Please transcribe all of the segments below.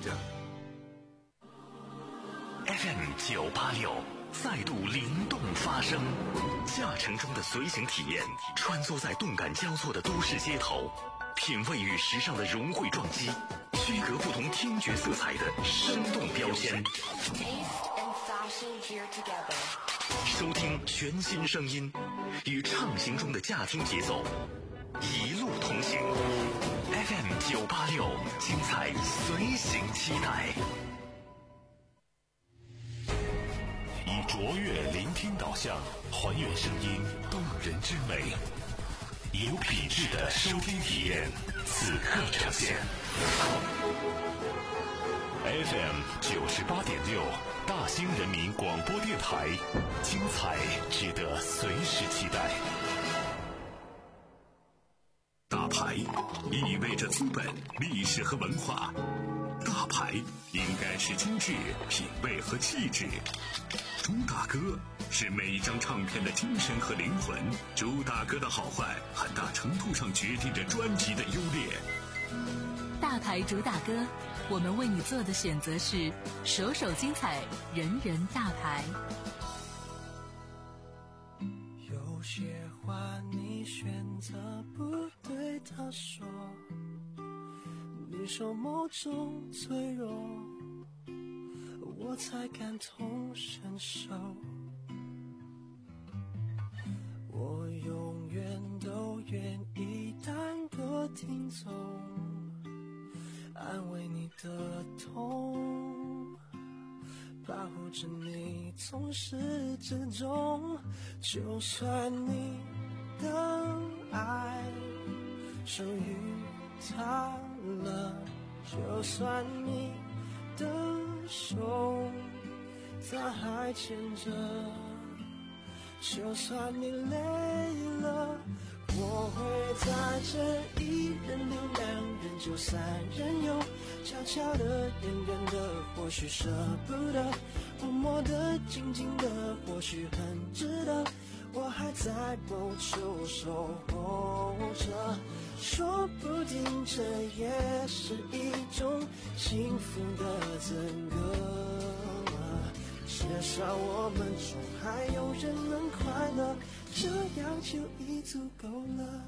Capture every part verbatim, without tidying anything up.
着。 F M 九八六再度灵动发声，驾乘中的随行体验，穿梭在动感交错的都市街头，品味与时尚的融汇撞击，区隔不同听觉色彩的生动标签。收听全新声音，与畅行中的驾听节奏，一路同行。F M 九八六，精彩随行期待。以卓越聆听导向，还原声音动人之美，以有品质的收听体验，此刻呈现。F M 九十八点六，大兴人民广播电台，精彩值得随时期待。大牌意味着资本、历史和文化，大牌应该是精致、品味和气质。朱大哥是每一张唱片的精神和灵魂，朱大哥的好坏很大程度上决定着专辑的优劣。 大牌主打歌，我们为你做的选择是首首精彩，人人大牌。 有些话你选择不对他说，你说某种脆弱，我才感同身受。我永远都愿意单个听从，安慰你的痛，保护着你从始至终。就算你的爱属于他了，就算你的手他还牵着，就算你累了，我会在这一人留两人就三人游，悄悄的远远的或许舍不得，默默的静静的或许很值得，我还在某处守候着，说不定这也是一种幸福的赠歌。至少我们中还有人能快乐，这样就已足够了。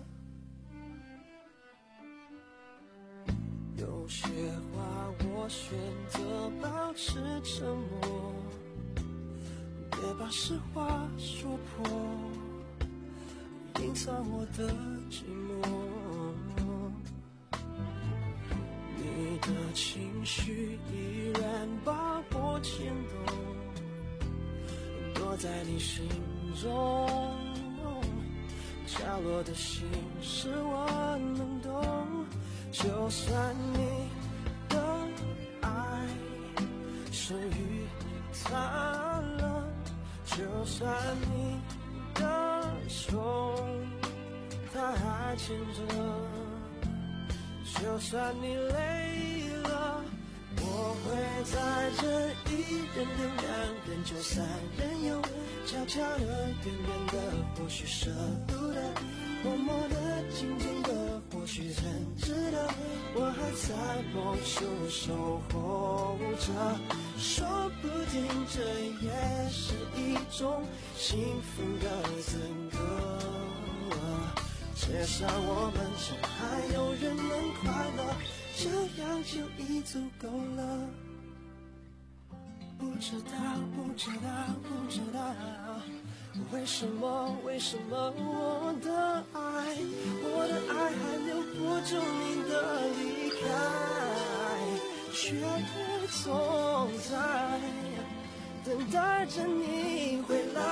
有些话我选择保持沉默，别把实话说破，隐藏我的寂寞。你的情绪依然把我牵动，躲在你心中，角落的心事我能懂。就算你的爱属于他了，就算你的手他还牵着，就算你累了，我会在这一人留两人就三人游，悄悄的远远的或许舍不得，默默的静静的或许很值得，我还在某处守候着，说不定这也是一种幸福的赠歌。至少我们中还有人能快乐，这样就已足够了。不知道，不知道，不知道，为什么，为什么我的爱，我的爱还留不住你的离开，却总在等待着你回来。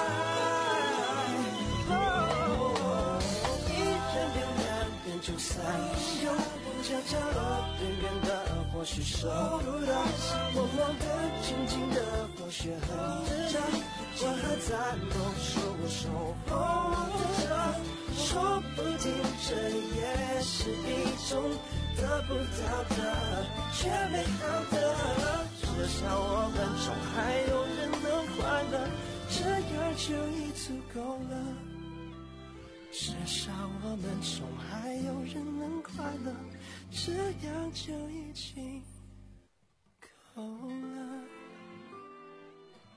哦，一人留两人就三人游，悄悄的远远的或许舍不得，默默的静静的或许很值得，我还在某处守候着，说不定这也是一种得不到的却美好的。至少我们中还有人能快乐，这样就已足够了。至少我们中还有人能快乐，这样就已经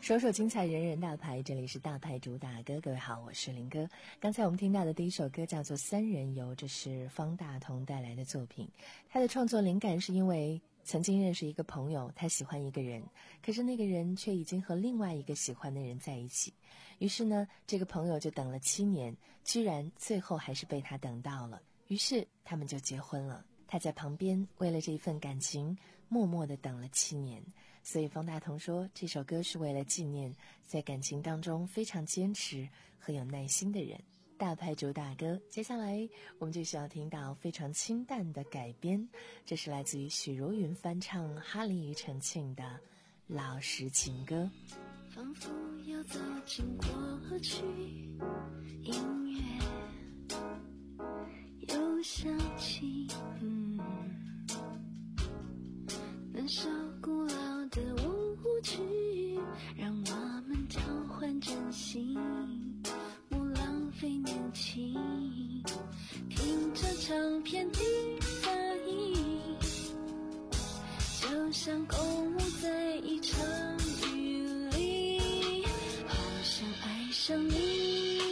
首首精彩，人人大牌，这里是大牌主打歌。各位好，我是林哥。刚才我们听到的第一首歌叫做《三人游》，这是方大同带来的作品。他的创作灵感是因为曾经认识一个朋友，他喜欢一个人，可是那个人却已经和另外一个喜欢的人在一起。于是呢，这个朋友就等了七年，居然最后还是被他等到了。于是他们就结婚了。他在旁边为了这一份感情默默地等了七年，所以方大同说这首歌是为了纪念在感情当中非常坚持和有耐心的人。大牌主打歌，接下来我们就需要听到非常清淡的改编，这是来自于许茹芸翻唱哈林庾澄庆的《老实情歌》。 仿佛要走进过去，音乐又响起，嗯，那首古老的舞曲，让我们交换真心，不浪费年轻，听着唱片的反应，就像共舞在一场雨里，好想爱上你。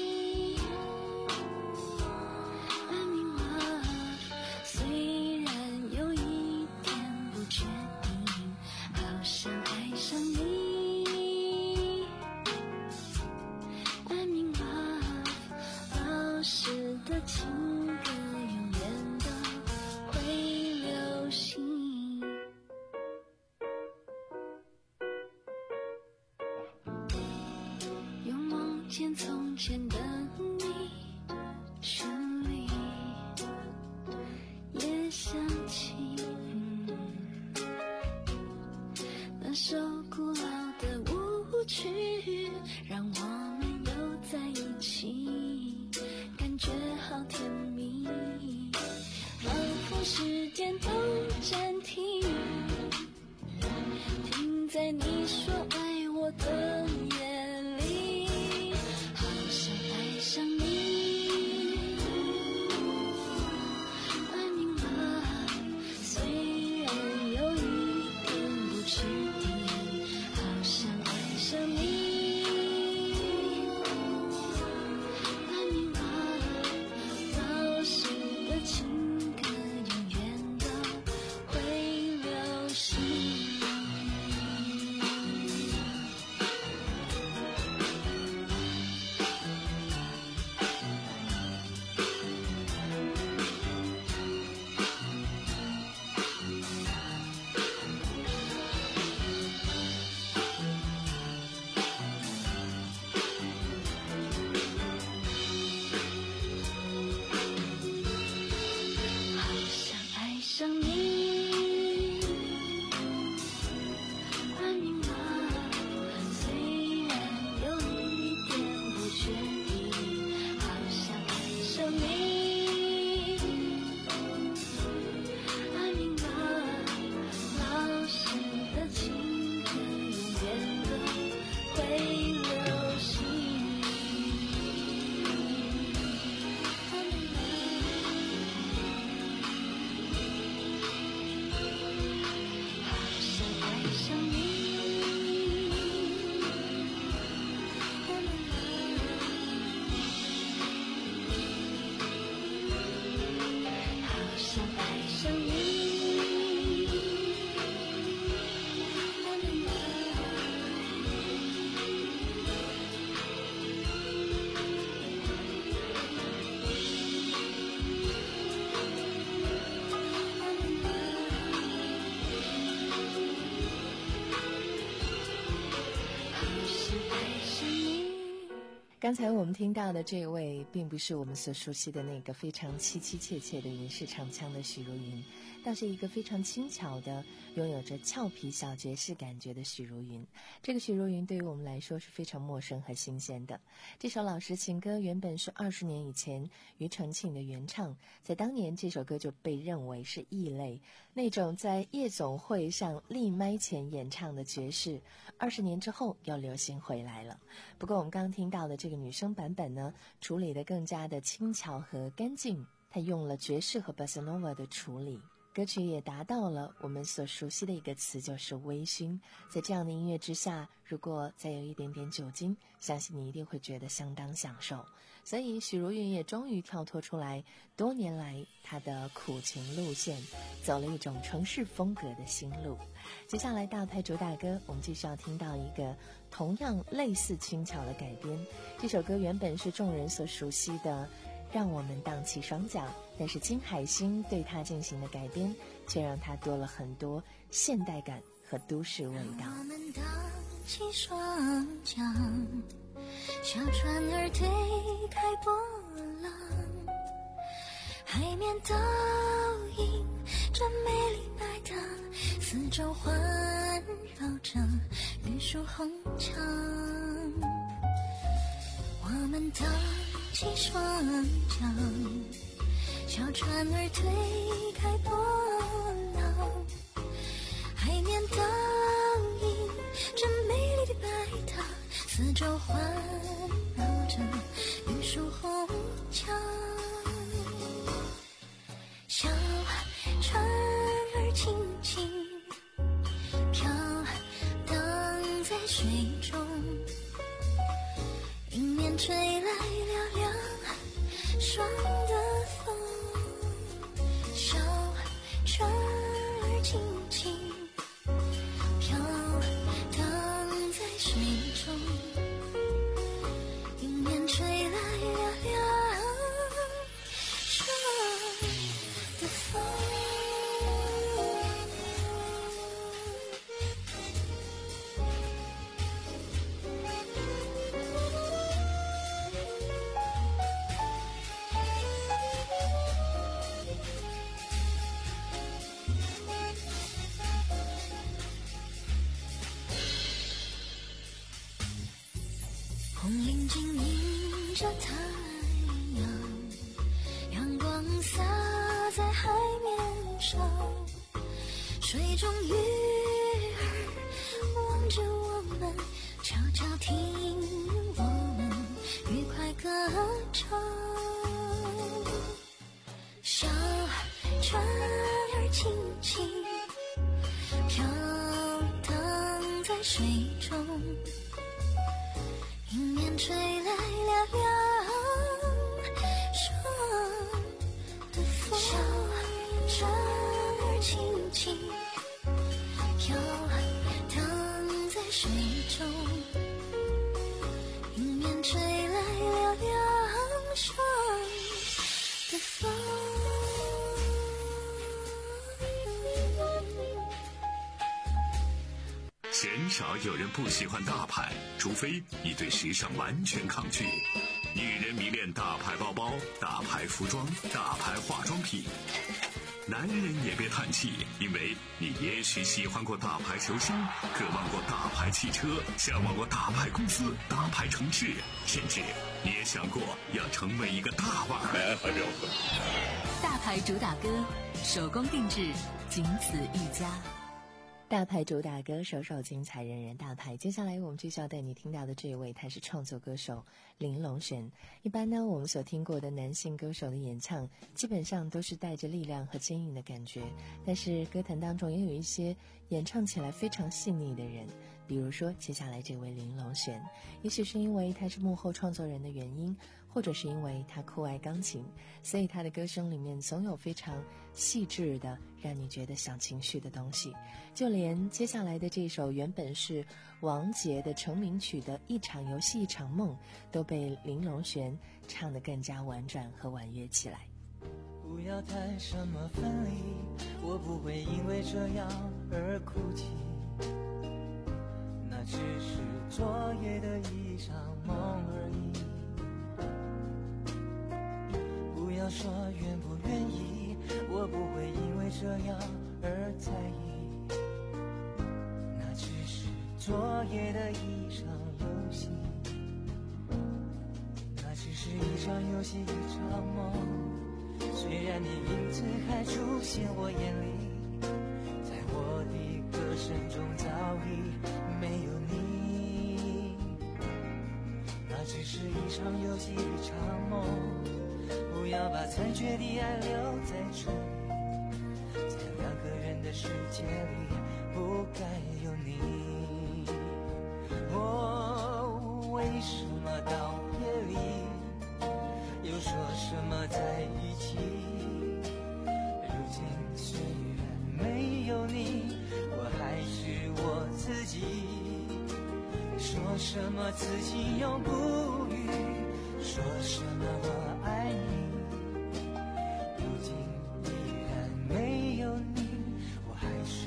从前的你，旋律也响起，嗯，那首古老的舞曲，让我们又在一起，感觉好甜蜜，仿佛时间都暂停，停在你说爱我的眼里。想你 I'm in love， 虽然有一点不确定，好想爱上你 I'm in love， 老实的情歌永远都会流行。 刚才我们听到的这位并不是我们所熟悉的那个非常凄凄切切的云式唱腔的许茹芸，倒是一个非常轻巧的拥有着俏皮小爵士感觉的许茹芸。这个许茹芸对于我们来说是非常陌生和新鲜的。这首老实情歌原本是二十年以前庾澄庆的原唱，在当年这首歌就被认为是异类，那种在夜总会上立麦前演唱的爵士，二十年之后又流行回来了。不过我们刚刚听到的这个女生版本呢，处理得更加的轻巧和干净，她用了爵士和巴塞诺瓦的处理。 歌曲也达到了我们所熟悉的一个词，就是微醺。在这样的音乐之下，如果再有一点点酒精，相信你一定会觉得相当享受。所以许茹芸也终于跳脱出来多年来她的苦情路线，走了一种城市风格的新路。接下来大牌主打歌，我们继续要听到一个同样类似轻巧的改编。这首歌原本是众人所熟悉的让我们荡起双脚，但是金海心对它进行的改编，却让它多了很多现代感和都市味道。 让我们荡起双脚，小船儿推开波浪，海面倒映着美丽白塘，四周环绕着绿树红墙。我们荡起双脚，小船儿推开波浪，海面倒映着美丽的白塘，四周环绕着绿树红墙。小船儿轻轻飘荡在水中，迎面吹来了凉爽的风。小船儿轻轻飘荡在水中，迎面吹来了凉爽的风。红领巾迎着太阳，阳光洒在海面上，水中鱼儿望着我们，悄悄听我们愉快歌唱。小船儿轻轻飘荡在水中，迎面吹来了凉爽的风。小船儿轻轻飘荡在水中，迎面吹来了凉爽的风。 鲜少有人不喜欢大牌，除非你对时尚完全抗拒。女人迷恋大牌包包、大牌服装、大牌化妆品。男人也别叹气，因为你也许喜欢过大牌球星，渴望过大牌汽车，向往过大牌公司、大牌城市，甚至你也想过要成为一个大腕儿。 大牌主打歌，手工定制，仅此一家。 大牌主打歌，首首精彩，人人大牌。接下来我们继续要带你听到的这一位，他是创作歌手林隆璇。一般呢，我们所听过的男性歌手的演唱，基本上都是带着力量和坚硬的感觉，但是歌坛当中也有一些演唱起来非常细腻的人，比如说接下来这位林隆璇。也许是因为他是幕后创作人的原因，或者是因为他酷爱钢琴，所以他的歌声里面总有非常细致的让你觉得想情绪的东西。就连接下来的这首原本是王杰的成名曲的一场游戏一场梦，都被林隆璇唱得更加婉转和婉约起来。 不要谈什么分离，我不会因为这样而哭泣，那只是昨夜的一场梦而已。不要说愿不愿意，我不会因为这样而在意，那只是昨夜的一场游戏，那只是一场游戏一场梦。虽然你影子还出现我眼里，在我的歌声中早已没有你，那只是一场游戏一场梦。不要把残缺的爱留在这里，在界里不该有你。哦，为什么到夜里又说什么在一起？如今虽然没有你，我还是我自己。说什么自己永不渝，说什么我爱你，如今依然没有你，我还是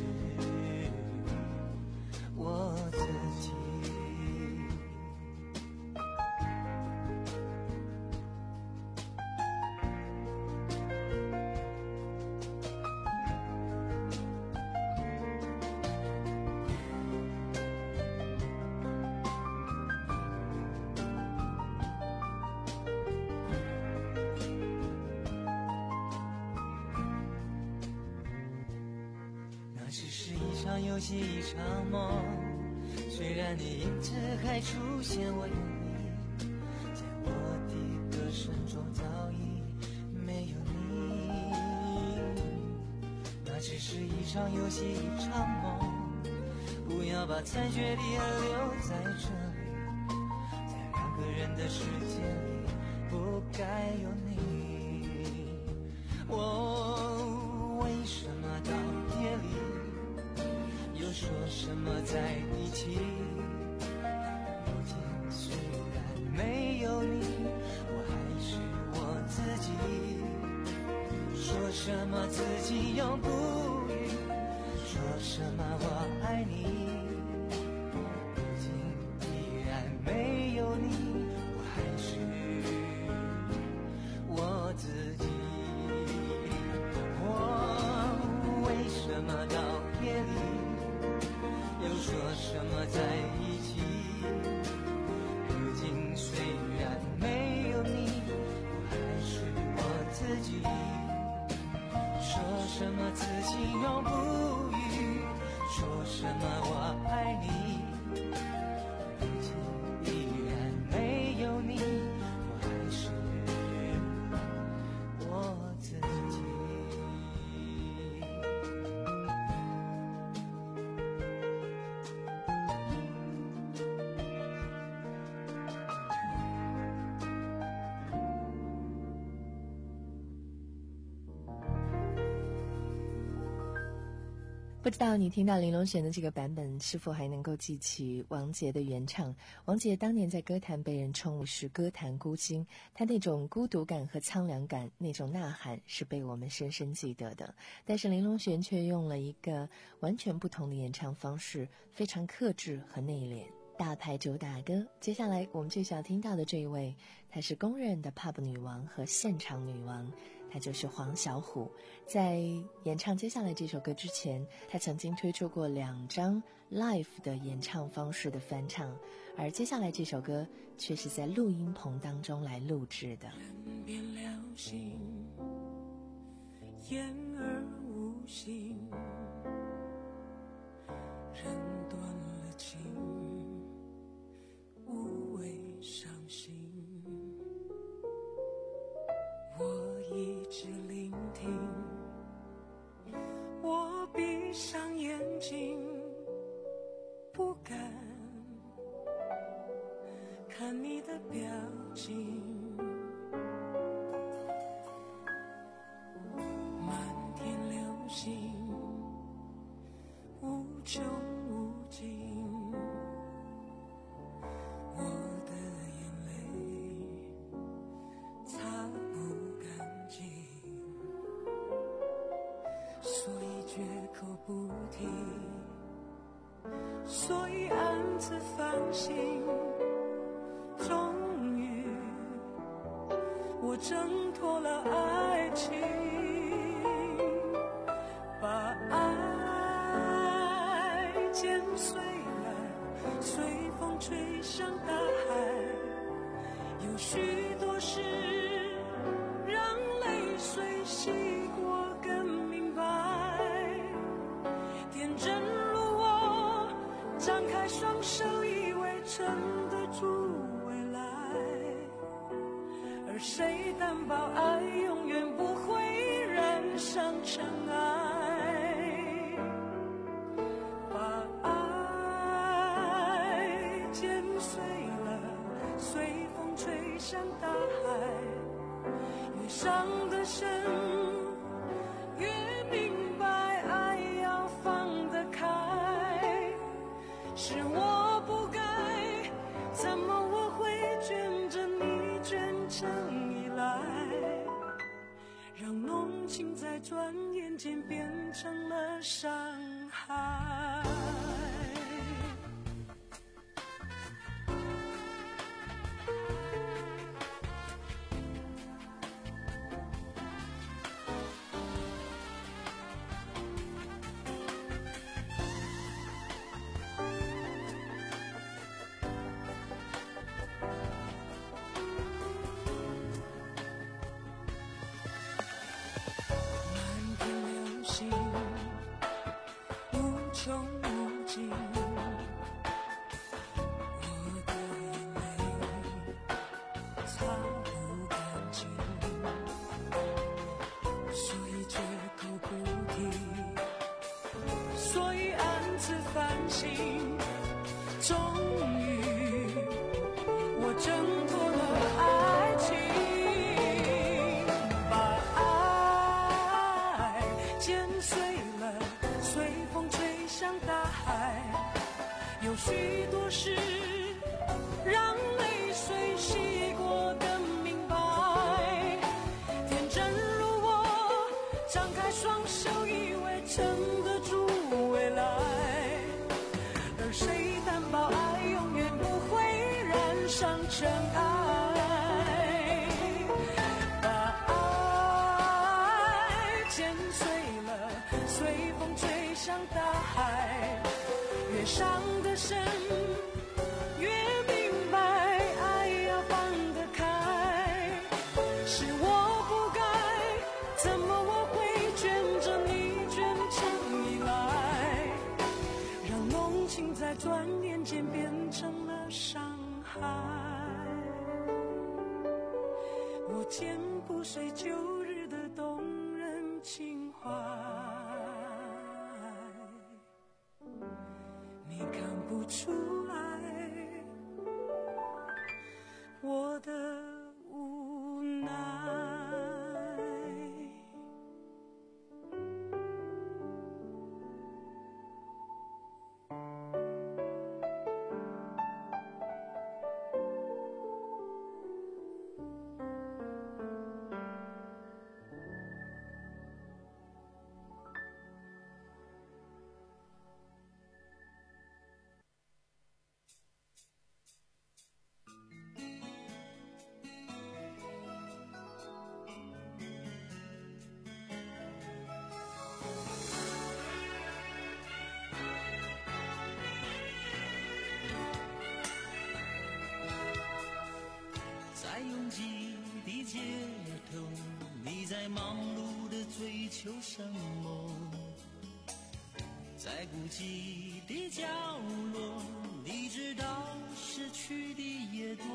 我自己。游戏一场梦，虽然你影子还出现我眼里，在我的歌声中早已没有你。那只是一场游戏一场梦，不要把残血的爱留在这里，在两个人的世界里不该有你。我为什么到夜里说什么在一起？如今虽然没有你，我还是我自己。说什么自己永不渝，说什么我爱你，如今依然没有你，我还是我自己。我为什么到夜里又说什么在一起？如今虽然没有你，我还是我自己。说什么自己永不渝，说什么我爱你，如今依然没有你，我还是我自己。 不知道你听到林隆璇的这个版本是否还能够记起王杰的原唱。王杰当年在歌坛被人称为是歌坛孤星，他那种孤独感和苍凉感，那种呐喊是被我们深深记得的。但是林隆璇却用了一个完全不同的演唱方式，非常克制和内敛。大牌主打歌，接下来我们最想听到的这一位，她是公认的 pub 女王和现场女王，她就是黄小琥。在演唱接下来这首歌之前，她曾经推出过两张 live 的演唱方式的翻唱，而接下来这首歌却是在录音棚当中来录制的。 人变了心，言而无信，人断了情，无谓伤心。我一直聆听，我闭上眼睛，不敢看你的表情。漫天流星，无穷无尽，我的眼泪擦不干净，所以绝口不提，所以暗自反省。终于我挣脱了爱情，把爱剪碎了，随风吹向大海。有许多事让泪水洗过更明白，天真如我张开双手，以为撑得住未来，而谁担保爱永远不会染上尘埃？ 向大海，越伤得深，越明白爱要放得开。是我不该，怎么我会卷着你卷成依赖，让浓情在转眼间变成了伤害。终于我挣脱了爱情，把爱剪碎了，随风吹向大海。有许多事让泪水洗过更明白，天真如我张开双手以为撑得住未来，而谁担保爱永远不会染上尘埃，把爱剪碎了，随风吹向大海，越伤得深越明白爱要放得开，是我不该，怎么我会卷着你卷成依赖，让浓情在转眼间变成了伤害。我剪不碎旧日的动人情怀，你看不出来我的无奈。 在拥挤的街头，你在忙碌的追求什么？在孤寂的角落，你知道失去的也多。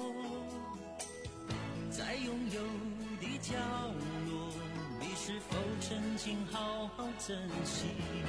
在拥有的角落，你是否曾经好好珍惜？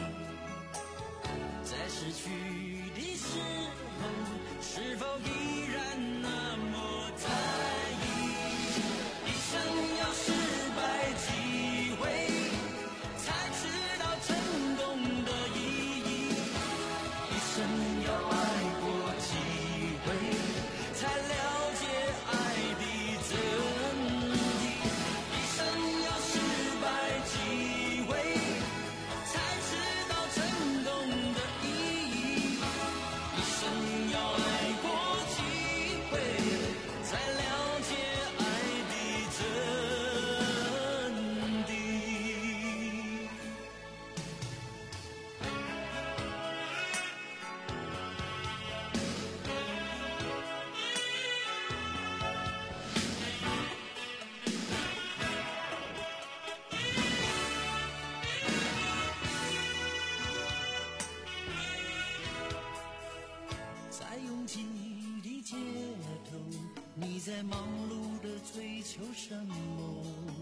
在失去的时候，是否依然那么在意？一生有失败机会，才知道成功的意义。一生有爱过机会，才了解爱的真谛。一生有失败机会，才知道成功的意义。一生要爱过机会，才了解爱的真谛。在拥挤的街头，你在忙碌的追求什么？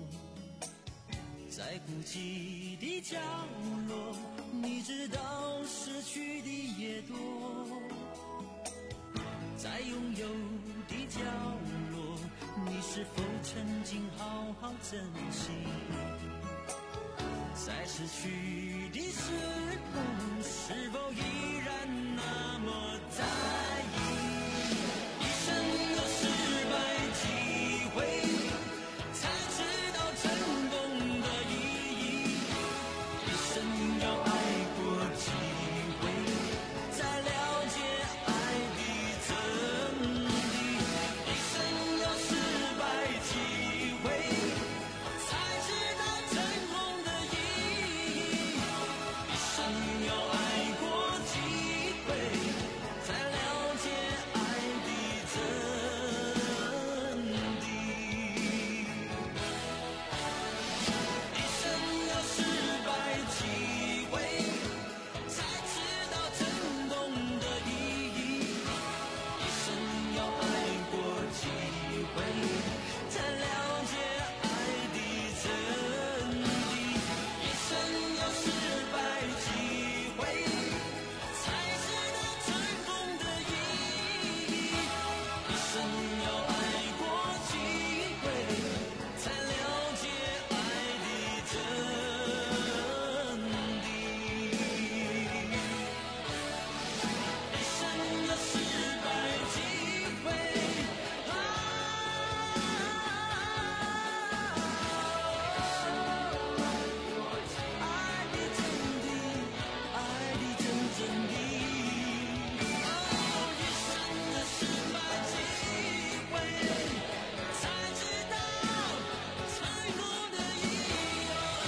在孤寂的角落，你知道失去的也多。在拥有的角落， 你是否曾经好好珍惜？在失去的时候，是否依然那么在意？一生的失败机会，才知道成功的意义。一生要爱过几回，才了解爱的真谛。一生要失败几回，才知道成功的意义。一生要爱过几回，才了解爱的真谛。一生要失败几回，才知道成功的意义。一生要爱过几回，才了解爱的真谛。一生要失败几回，才知道成功的意义。一生要爱过几回，才了解爱的真谛。一生要失败几回，啊，爱的真谛，爱的真真谛。哦，一生的失败几回，才知道成功的意义。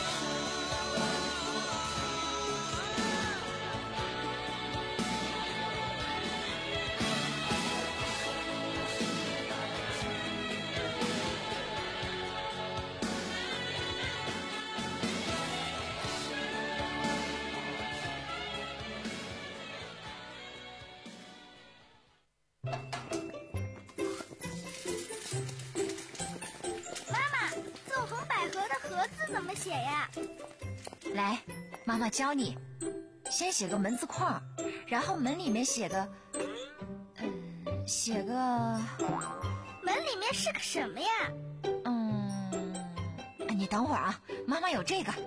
妈妈，纵横捭阖的阖字怎么写呀？ 来，妈妈教你，先写个门字框，然后门里面写个，嗯，写个， 门里面是个什么呀？ 嗯，你等会儿啊，妈妈有这个。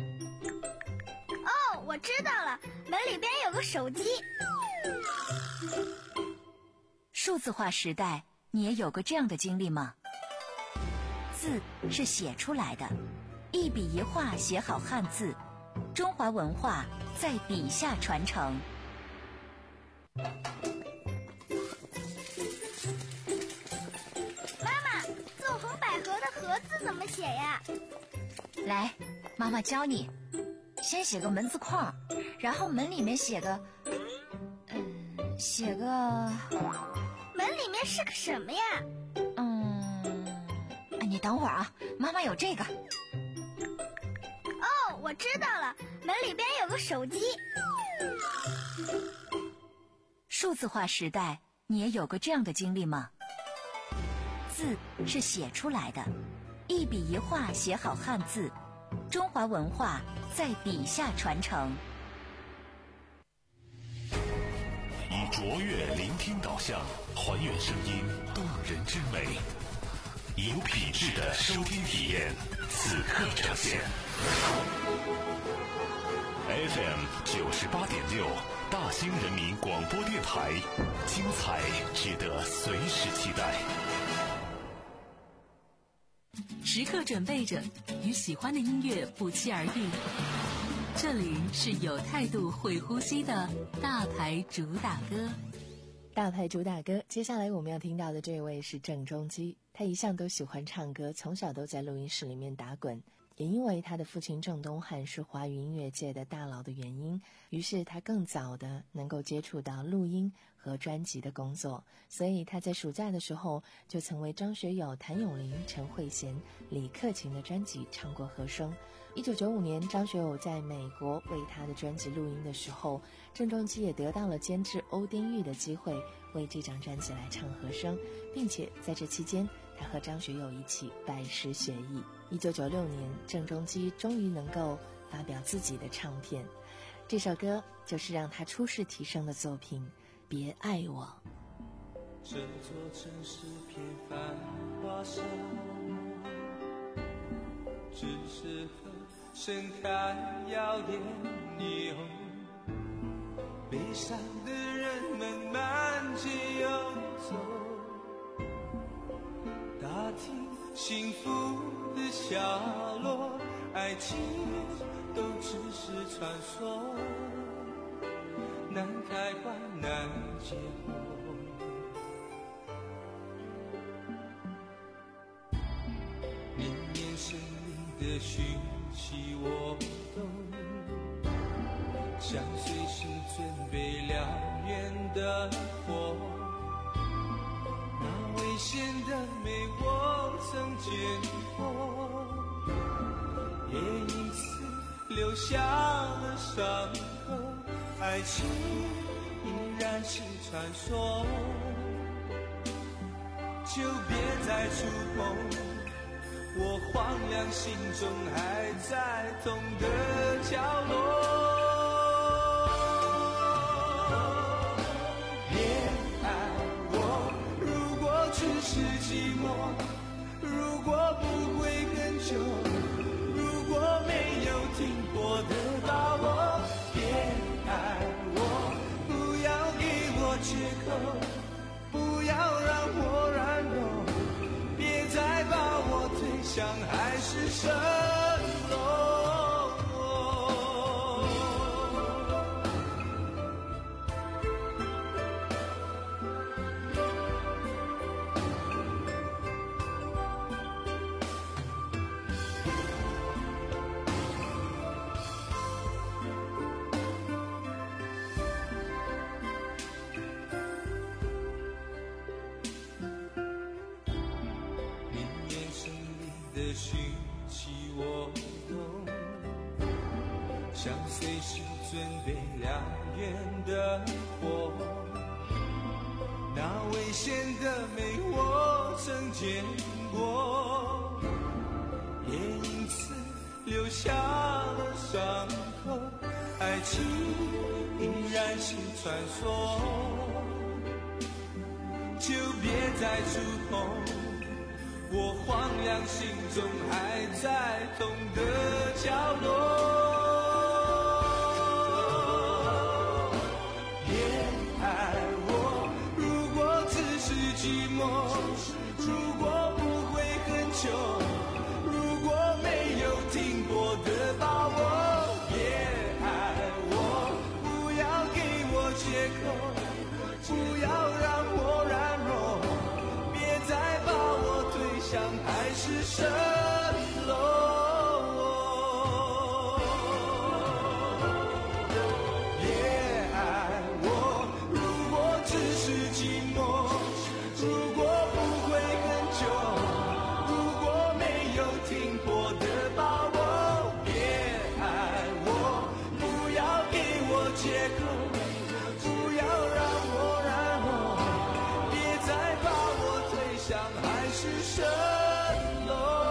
哦，我知道了，门里边有个手机。 数字化时代，你也有过这样的经历吗？字是写出来的，一笔一画写好汉字，中华文化在笔下传承。 妈妈，纵横捭阖的阖字怎么写呀？ 来，妈妈教你，先写个门字框，然后门里面写个，嗯，写个， 门里面是个什么呀？ 嗯，你等会儿啊，妈妈有这个。 哦，我知道了，门里边有个手机。 数字化时代，你也有过这样的经历吗？字是写出来的，一笔一画写好汉字，中华文化在笔下传承。 以卓越聆听导向，还原声音动人之美，以有品质的收听体验，此刻呈现。F M 九十八点六，大兴人民广播电台，精彩值得随时期待。 时刻准备着，与喜欢的音乐不期而遇。这里是有态度、会呼吸的大牌主打歌。 大牌主打歌，接下来我们要听到的这位是郑中基。他一向都喜欢唱歌，从小都在录音室里面打滚。也因为他的父亲郑东汉是华语音乐界的大佬的原因，于是他更早的能够接触到录音和专辑的工作，所以他在暑假的时候就曾为张学友、谭咏麟、陈慧娴、李克勤的专辑唱过和声。一九九五年，张学友在美国为他的专辑录音的时候，郑中基也得到了监制欧丁玉的机会，为这张专辑来唱和声，并且在这期间他和张学友一起拜师学艺。一九九六年，郑中基终于能够发表自己的唱片，这首歌就是让他出世提升的作品《别爱我》。 这座城市片繁华沙漠，只适合盛开耀眼霓虹。悲伤的人们满街游走，打听幸福的下落，爱情都只是传说，难开花难结果。绵绵胜利的讯息我懂，像随时准备燎原的火，那危险的美我曾见过，也因此留下了伤口。爱情依然是传说，就别再触碰我荒凉心中还在痛的角落。别爱我，如果只是寂寞，如果不会很久，如果没有停泊的把握。别爱我，不要给我借口，不要让我软弱，别再把我推向海市蜃楼。的讯息我懂，像随时准备燎原的火，那危险的美我曾见过，也因此留下了伤口。爱情依然是传说，就别再触碰我荒凉心中还在痛的角落。别爱我，如果只是寂寞，如果不会很久，如果没有停泊的把握。别爱我，不要给我借口，不要让我软弱，别再把我推向海市蜃楼。别爱我，如果只是寂寞，如果不会很久，如果没有停泊的把握。别爱我，不要给我借口，不要让我软弱，别再把我推向海市蜃楼。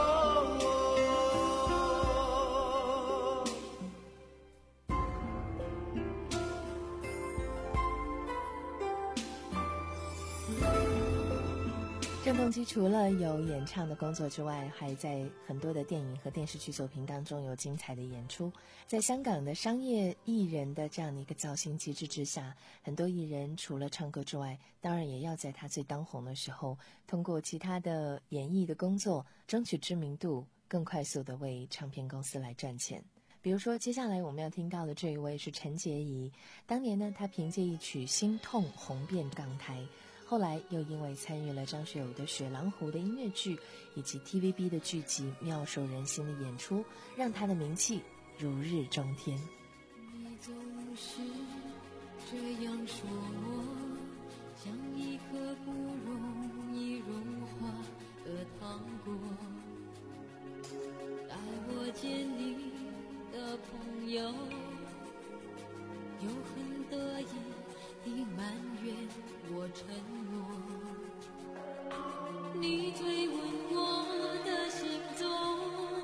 郑中基除了有演唱的工作之外，还在很多的电影和电视剧作品当中有精彩的演出。在香港的商业艺人的这样的一个造型机制之下，很多艺人除了唱歌之外，当然也要在他最当红的时候，通过其他的演艺的工作争取知名度，更快速的为唱片公司来赚钱。比如说接下来我们要听到的这一位是陈洁仪，当年呢，她凭借一曲《心痛》红遍港台，后来又因为参与了张学友的《雪狼湖》的音乐剧，以及 T V B 的剧集《妙手仁心》的演出，让她的名气如日中天。 你总是这样说我，像一颗不容易融化的糖果，待我见你的朋友又很得意地埋怨我承诺，你追问我的行踪，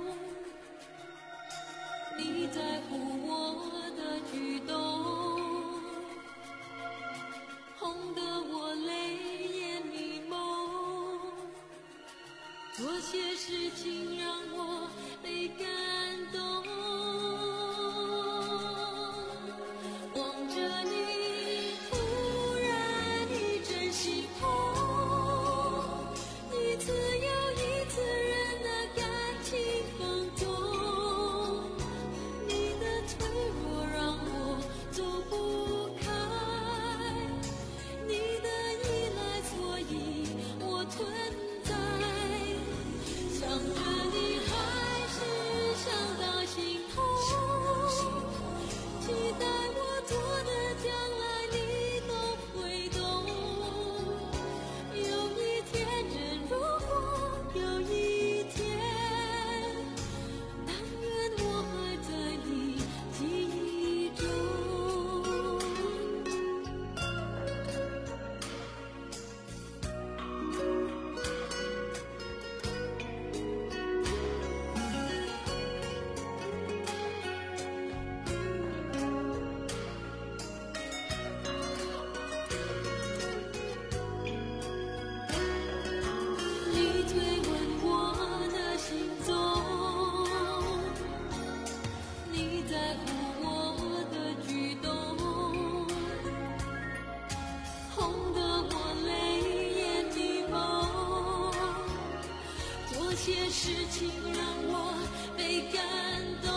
你在乎我的举动，哄得我泪眼做些事情让我被感动，望着你突然一阵心痛，一次又一次人的感情放纵，你的脆弱让我走不开，你的依赖所以我存在，想着你还是想到心痛，期待我做的将来你都会懂，有一天真如果有一天，但愿我还在你记忆中。你追问我的行踪，你在乎我的举动，哄得我泪眼迷蒙，做些事情让我被感动，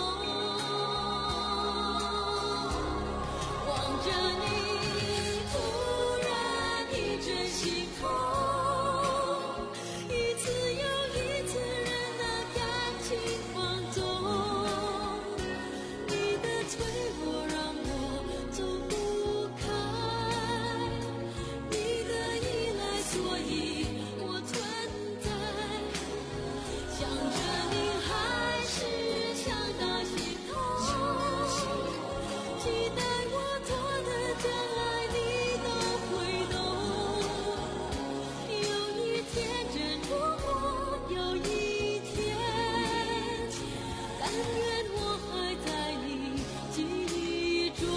望着你突然一阵心痛，一次又一次人的感情放纵，你的脆弱让我走不开，你的依赖所以我存在，想着你还是想到心痛，期待我做的将来你都会懂，有一天真如果有一天，但愿我还在你记忆中，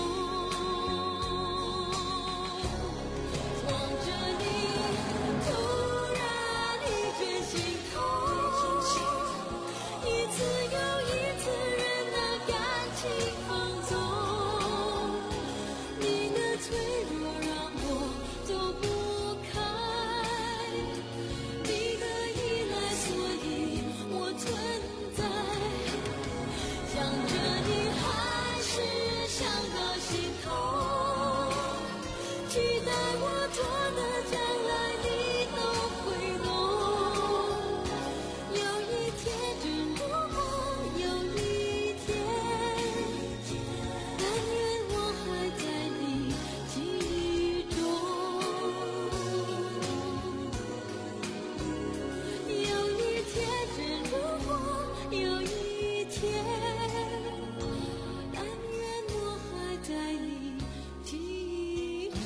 望着你突然一阵心痛，一次又一次人的感情放纵，你的脆弱让我走不开，你的依赖所以我存在，想着你还是想到心痛，期待我做的将来你都会懂，有一天真如果有一天，但愿我还在你记忆中，有一天真如果有一天，但愿我还在你记忆中。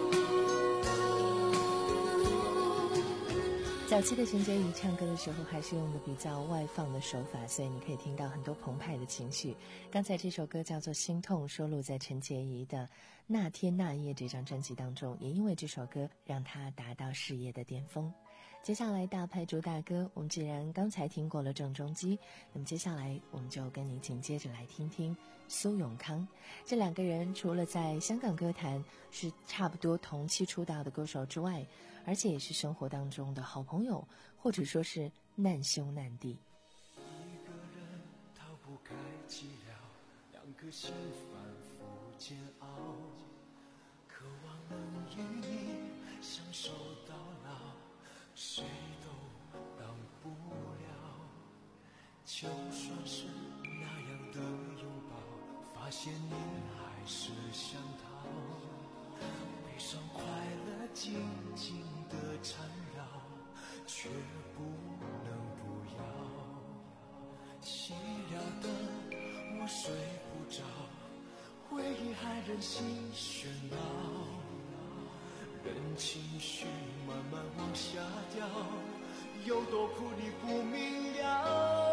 早期的陈洁仪唱歌的时候还是用的比较外放的手法，所以你可以听到很多澎湃的情绪。刚才这首歌叫做《心痛》，收录在陈洁仪的《那天那夜》这张专辑当中，也因为这首歌让她达到事业的巅峰。接下来大牌主打歌，我们既然刚才听过了郑中基，那么接下来我们就跟你紧接着来听听苏永康。这两个人除了在香港歌坛是差不多同期出道的歌手之外，而且也是生活当中的好朋友，或者说是难兄难弟。 一个人逃不开寂寥，两颗心反复煎熬，渴望能与你相守到老，谁都当不了。就算是那样的拥抱，发现你还是想逃，悲伤快乐紧紧的缠绕，却不能不要。熄了灯我睡不着，回忆还任性喧闹，任情绪慢慢往下掉，有多苦你不明了。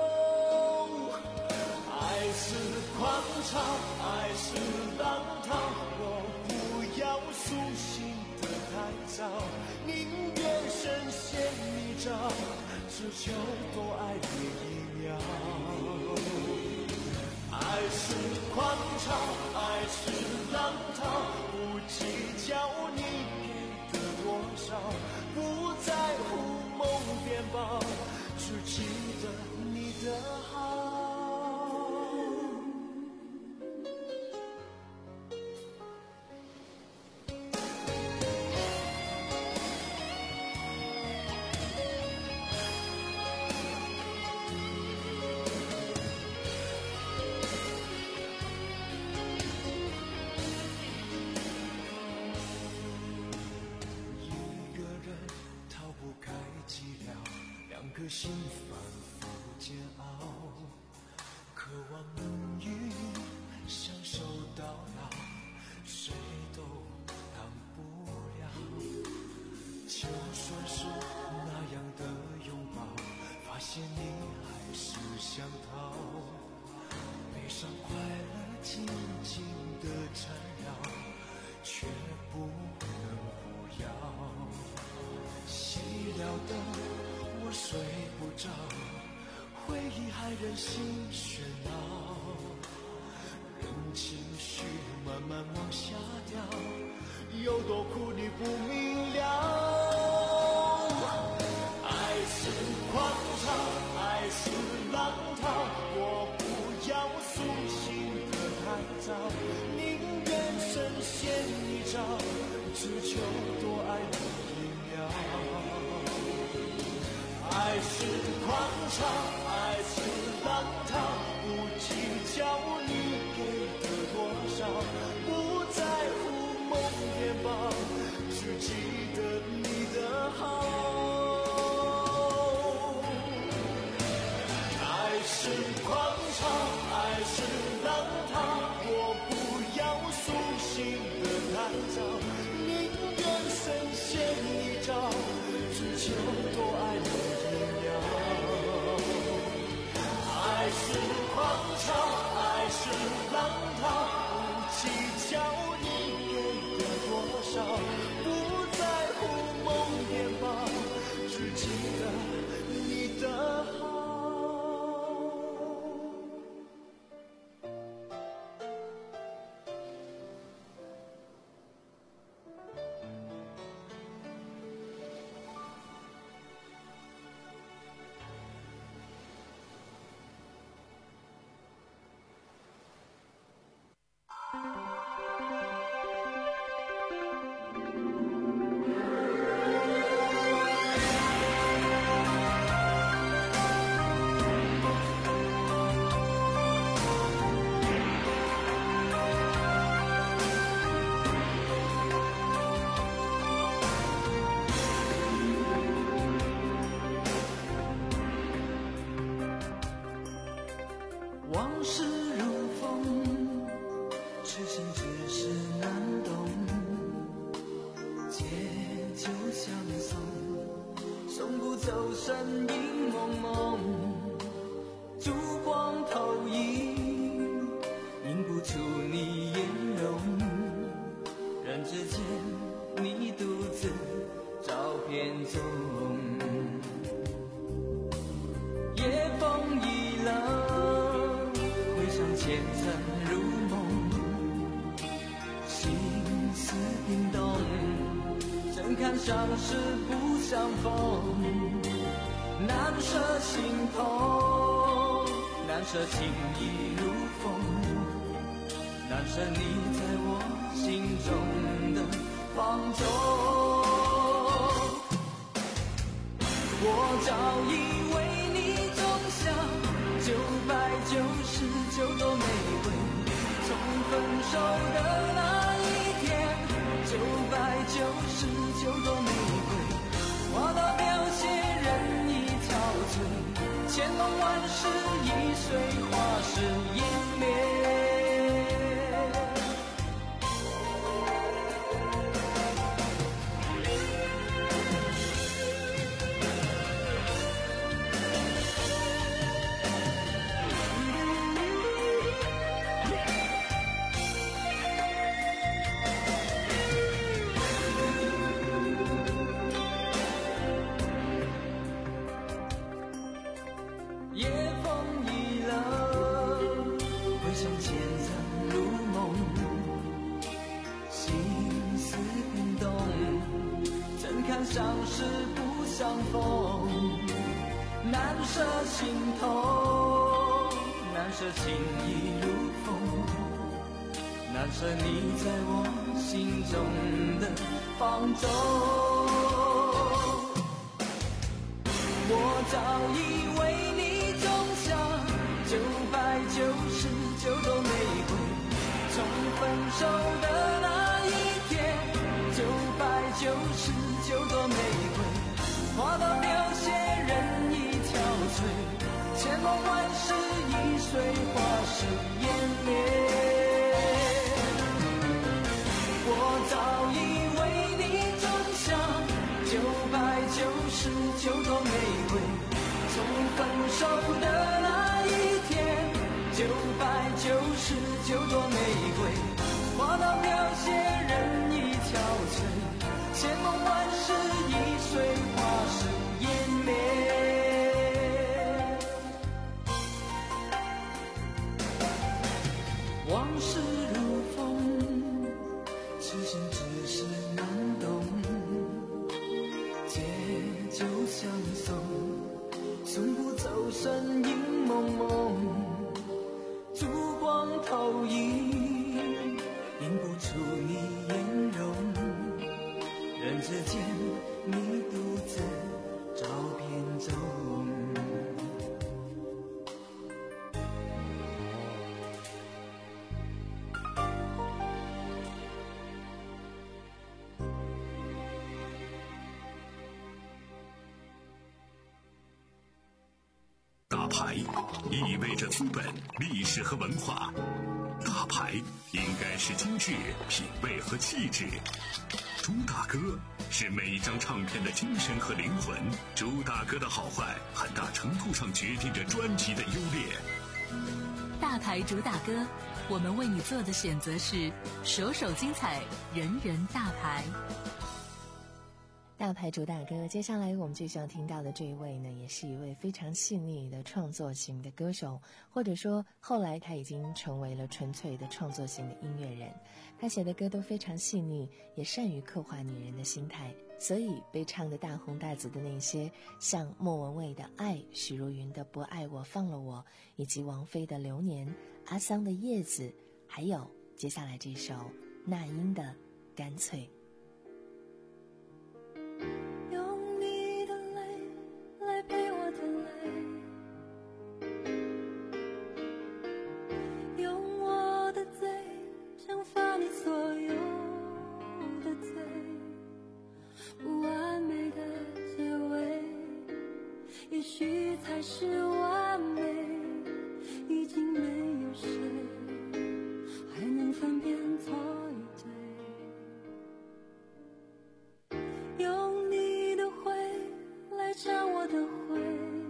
爱是狂潮，爱是浪涛，我不要苏醒得太早，宁愿深陷泥沼， 只求多爱你一秒。爱是狂潮，爱是浪涛，不计较你给的多少，不在乎梦变薄，只记得你的好。颗心反复煎熬，渴望能与你相守到老，谁都挡不了。就算是那样的拥抱，发现你还是想逃。悲伤快乐紧紧的缠绕，却不能不要。熄了灯我睡不着，回忆还任性喧闹，任情绪慢慢往下掉，有多苦你不明了。爱是狂潮，爱是浪涛，我不要苏醒的太早，宁愿深陷一朝，只求多爱你一秒。爱是狂潮，爱是浪涛，不计较你给的多少，不在乎梦变薄，只记得你的好。爱是狂潮，爱是浪涛，我不要苏醒的太早，宁愿深陷一朝，只求多爱你。爱是狂潮，爱是浪涛，不计较你给的多少，不在乎梦变薄，只记得你的好。 往事如风，痴心只是难懂。借酒相送，送不走身影蒙蒙。烛光投影，映不出你颜容。人之间，你独自照片中。夜风已冷，前尘如梦，心思冰冻，怎堪相识不相逢？难舍心痛，难舍情意如风，难舍你在我心中的放纵。我早已为你种下九百九十九朵玫瑰，从分手的那一天，九百九十九朵玫瑰花到凋谢，人已憔悴，千龙万世易碎，花事湮灭。 相识不相逢，难舍心头，难舍情意如风，难舍你在我心中的放纵。我早已为你种下九百九十九朵玫瑰，从分手的那一天，九百九十九朵玫瑰花到凋谢，人已憔悴，千梦万世易碎，花时湮灭。我早已为你种下九百九十九朵玫瑰，从分手的那一天，九百九十九朵玫瑰花到凋谢，人已憔悴，千梦万世易碎，花时湮灭。往事如风，痴心只是难懂，借酒相送，送不走身影蒙蒙，烛光投影，映不出你颜容，人之间你独自照片中。 大牌意味着资本、历史和文化，大牌应该是精致、品味和气质。朱大哥是每一张唱片的精神和灵魂，朱大哥的好坏很大程度上决定着专辑的优劣。 大牌主打歌，我们为你做的选择是首首精彩，人人大牌。 大牌主打歌，接下来我们最想听到的这一位呢，也是一位非常细腻的创作型的歌手，或者说后来他已经成为了纯粹的创作型的音乐人。他写的歌都非常细腻，也善于刻画女人的心态，所以被唱得大红大紫的那些，像莫文蔚的《爱》、许茹芸的《不爱我放了我》，以及王菲的《流年》、阿桑的《叶子》，还有接下来这首那英的《干脆》。 用你的泪来陪我的泪，用我的嘴惩罚你所有的罪，不完美的结尾也许才是完美，已经没有谁还能分辨错与对，用你的灰来尝我的灰，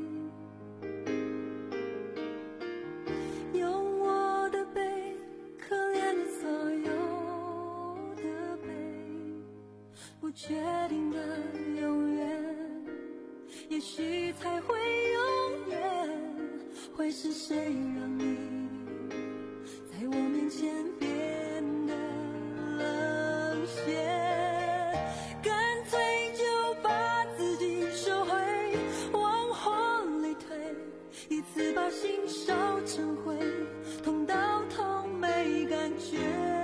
用我的悲可怜你所有的悲，不确定的永远也许才会永远，会是谁让你在我面前变得冷血，干脆就把自己收回，往后累退，一次把心烧成灰，痛到痛没感觉，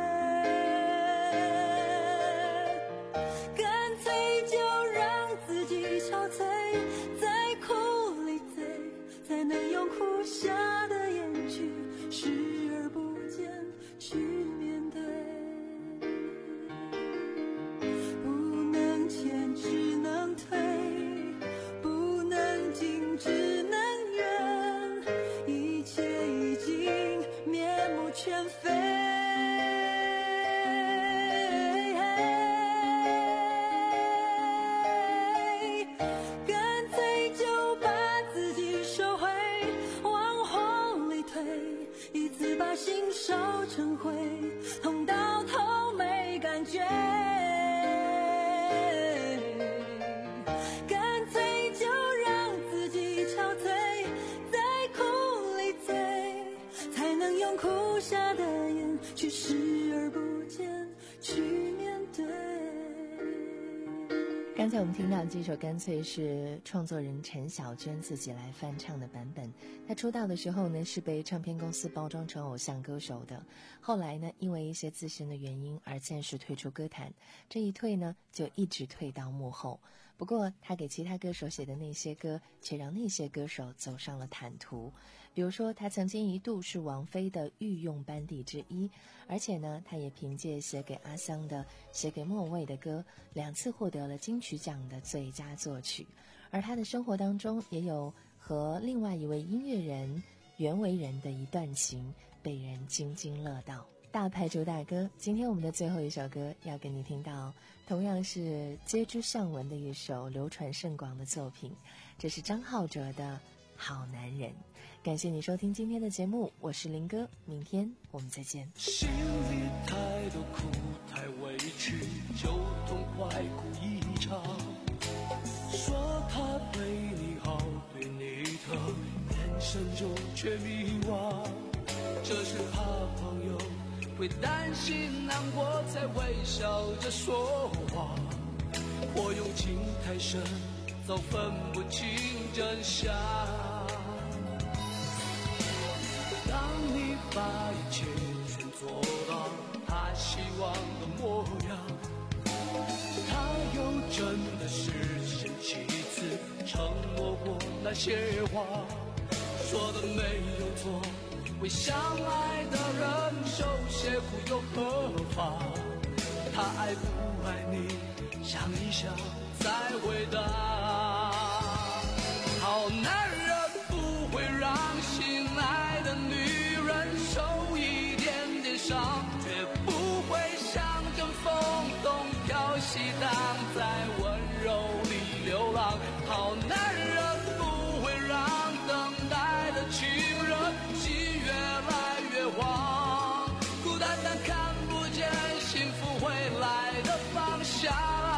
干脆就让自己憔悴，再哭累赘，才能用哭瞎的眼去视而不见，去刚才我们听到这首干脆是创作人陈小娟自己来翻唱的版本。她出道的时候呢是被唱片公司包装成偶像歌手的，后来呢因为一些自身的原因而暂时退出歌坛，这一退呢就一直退到幕后。不过她给其他歌手写的那些歌却让那些歌手走上了坦途。比如说她曾经一度是王菲的御用班底之一，而且呢她也凭借写给阿桑的写给莫文蔚的歌两次获得了金曲奖的最佳作曲。而她的生活当中也有和另外一位音乐人袁惟仁的一段情被人津津乐道。大牌主打歌，今天我们的最后一首歌要给你听到，同样是街知巷闻的一首流传甚广的作品，这是张浩哲的好男人。感谢你收听今天的节目，我是林哥，明天我们再见。 心里太多苦太委屈，就痛快哭一场，说他对你好对你疼，眼神中却迷惘，这是怕朋友会担心难过才微笑着说谎，或用情太深早分不清真相。当你把一切全做到他希望的模样，他又真的是生气次承诺过那些话，说的没有错，为相爱的人受些苦又何妨？他爱不爱你，想一想再回答。好男人不会让心爱的女人受一点点伤，绝不会像阵风东飘西荡，在温柔里流浪。好男人不会让等待的情人心越来越慌，孤单单看不见幸福会来的方向。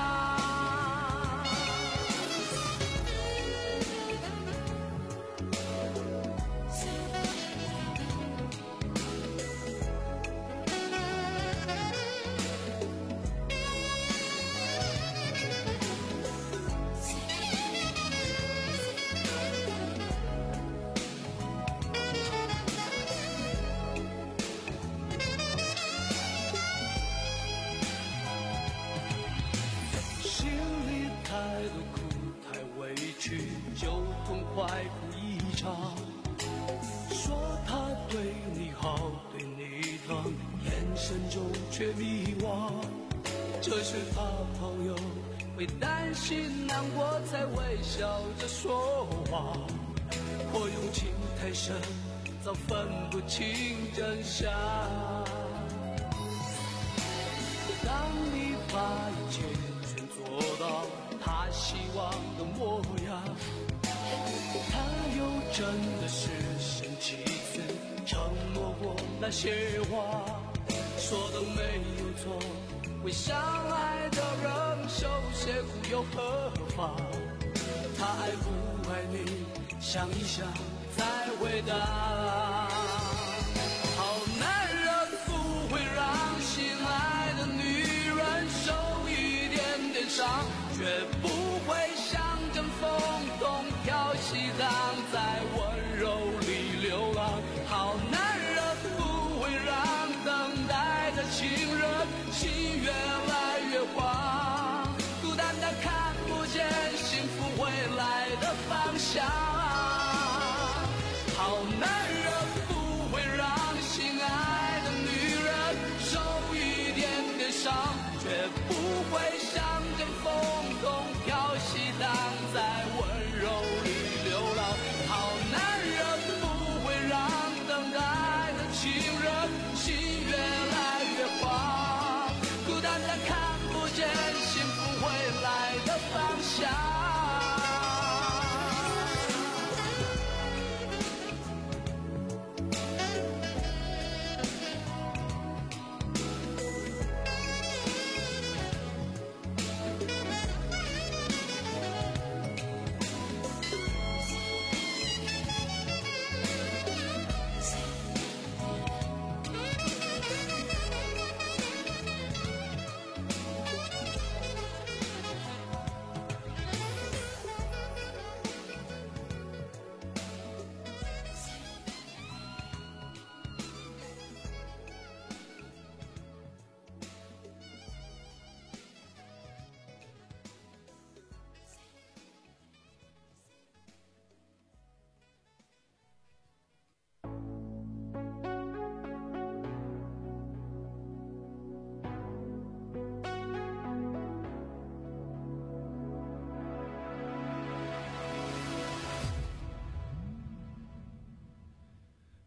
就痛快哭一场，说他对你好对你疼，眼神中却迷惘，这是怕朋友会担心难过才微笑着说谎，或用情太深早分不清真相。当你把一切全做到他希望的模样，他又真的是生气次承诺过那些话，说的没有错，为相爱的人受些苦又何妨？他爱不爱你，想一想再回答。好男人不会让心爱的女人受一点点伤，绝不会像阵风东飘西荡，在温柔里流浪。好男人不会让等待的情人心越来越慌，孤单单看不见幸福未来的方向。好男人不会让心爱的女人受一点点伤，绝不会像阵风东飘西荡，在温柔里流浪。好男人不会让等待的情人心越来越慌，孤单单看不见幸福未来的方向。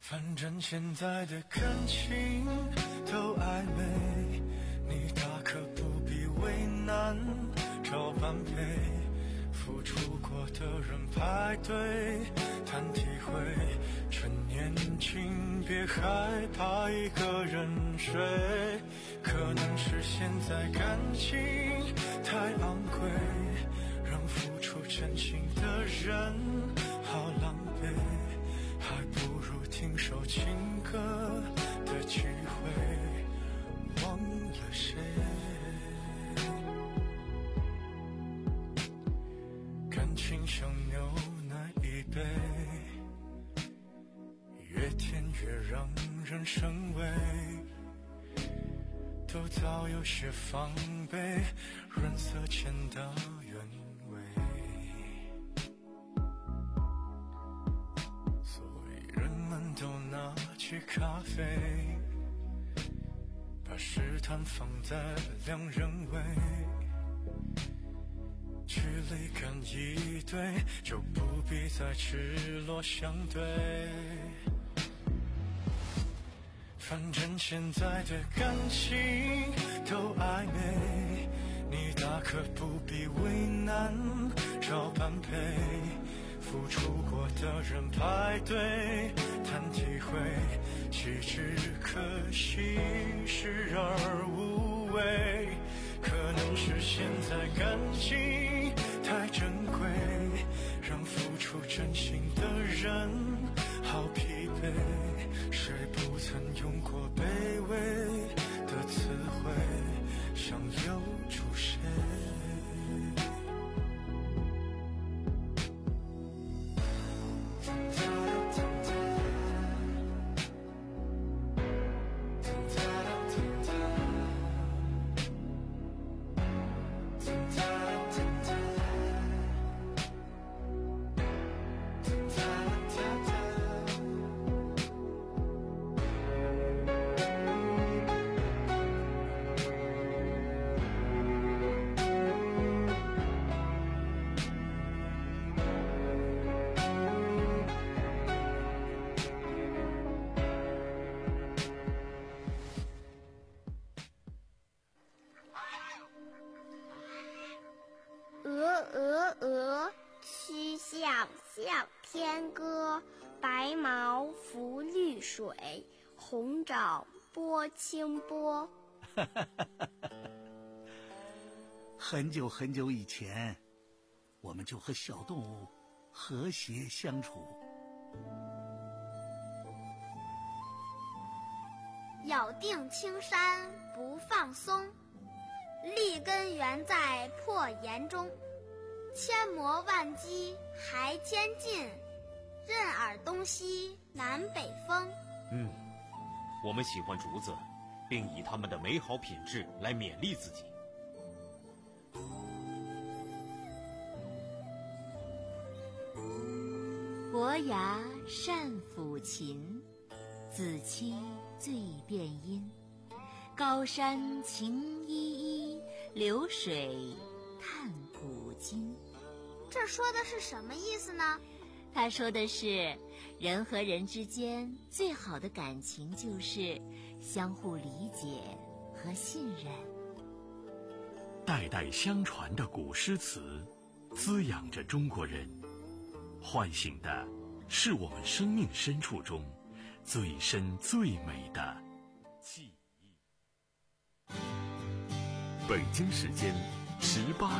反正现在的感情都暧昧，你大可不必为难找般配，付出过的人排队谈体会，趁年轻别害怕一个人睡，可能是现在感情太昂贵，让付出真心的人好狼狈，还不如听首情歌的机会忘了谁。感情像牛奶一杯，越甜越让人生畏，都早有些防备，润色前的原味，所以人们都拿起咖啡，把试探放在两人位，距离感一对，就不必再赤裸相对。反正现在的感情都暧昧，你大可不必为难找般配，付出过的人排队谈体会，岂止可惜视而无味，可能是现在感情太珍贵，让付出真心的人好疲惫，谁不曾用过卑微的词汇想留住谁。 鹅鹅，曲项向天歌。白毛浮绿水，红掌拨清波。 很久很久以前，我们就和小动物和谐相处。 咬定青山不放松，立根原在破岩中。千磨万击还千进，任尔东西南北风。 嗯，我们喜欢竹子，并以它们的美好品质来勉励自己。 伯牙善抚琴，子期醉辨音。高山晴依依，流水叹古今。 这说的是什么意思呢？ 他说的是，人和人之间最好的感情就是相互理解和信任。 代代相传的古诗词，滋养着中国人，唤醒的是我们生命深处中最深最美的记忆。北京时间十八